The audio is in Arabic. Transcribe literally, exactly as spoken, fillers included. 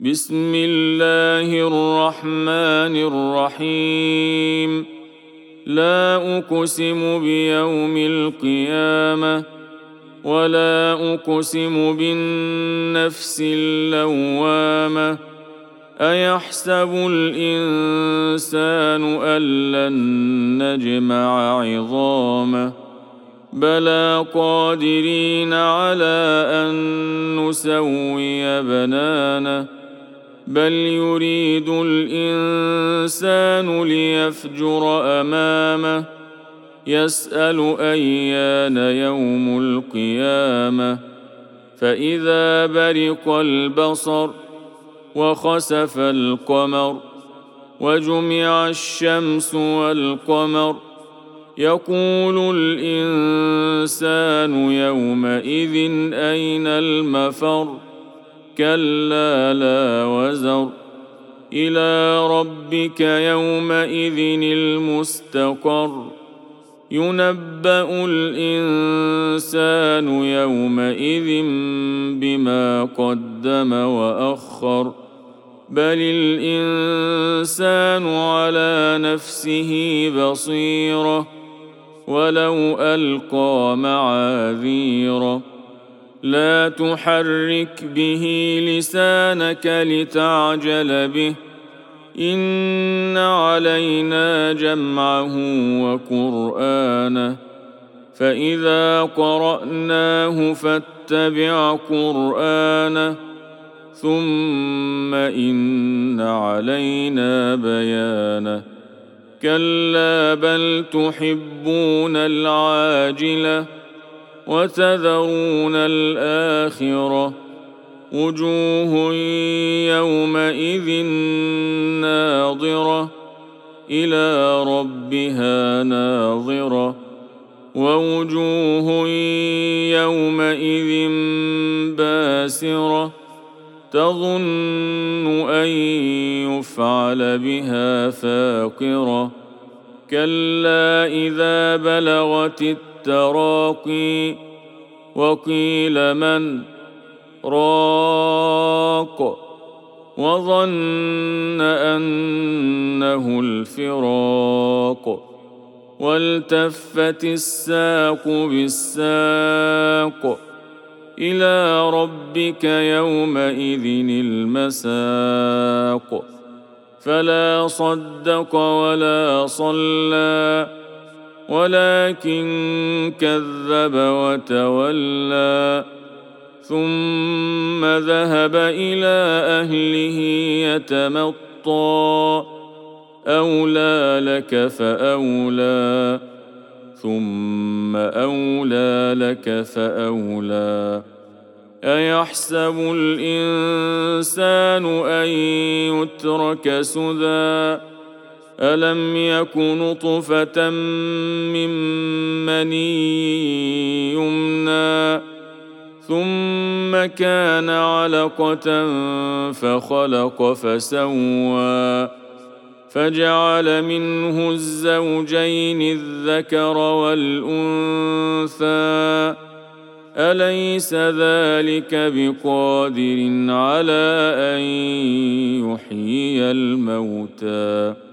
بسم الله الرحمن الرحيم. لا أقسم بيوم القيامة ولا أقسم بالنفس اللوامة. أيحسب الإنسان أن لن نجمع عظامه بلى قادرين على أن نسوي بنانه بل يريد الإنسان ليفجر أمامه يسأل أيان يوم القيامة فإذا برق البصر وخسف القمر وجمع الشمس والقمر يقول الإنسان يومئذ أين المفر كلا لا وزر إلى ربك يومئذ المستقر ينبأ الإنسان يومئذ بما قدم وأخر بل الإنسان على نفسه بصيرة ولو ألقى معاذيره لا تحرك به لسانك لتعجل به إن علينا جمعه وقرآنه فإذا قرأناه فاتبع قرآنه ثم إن علينا بيانه كلا بل تحبون العاجلة وتذرون الآخرة وجوه يومئذ ناظرة إلى ربها ناظرة ووجوه يومئذ باسرة تظن أن يفعل بها فاقرة كلا إذا بلغت التراقي وقيل من راق وظن أنه الفراق والتفت الساق بالساق إلى ربك يومئذ المساق فلا صدق ولا صلى ولكن كذب وتولى ثم ذهب إلى أهله يتمطى أولى لك فأولى ثم أولى لك فأولى أيحسب الإنسان أن يترك سدى ألم يك نطفة من مني يمنى ثم كان علقة فخلق فسوى فجعل منه الزوجين الذكر والأنثى أليس ذلك بقادر على أن يحيي الموتى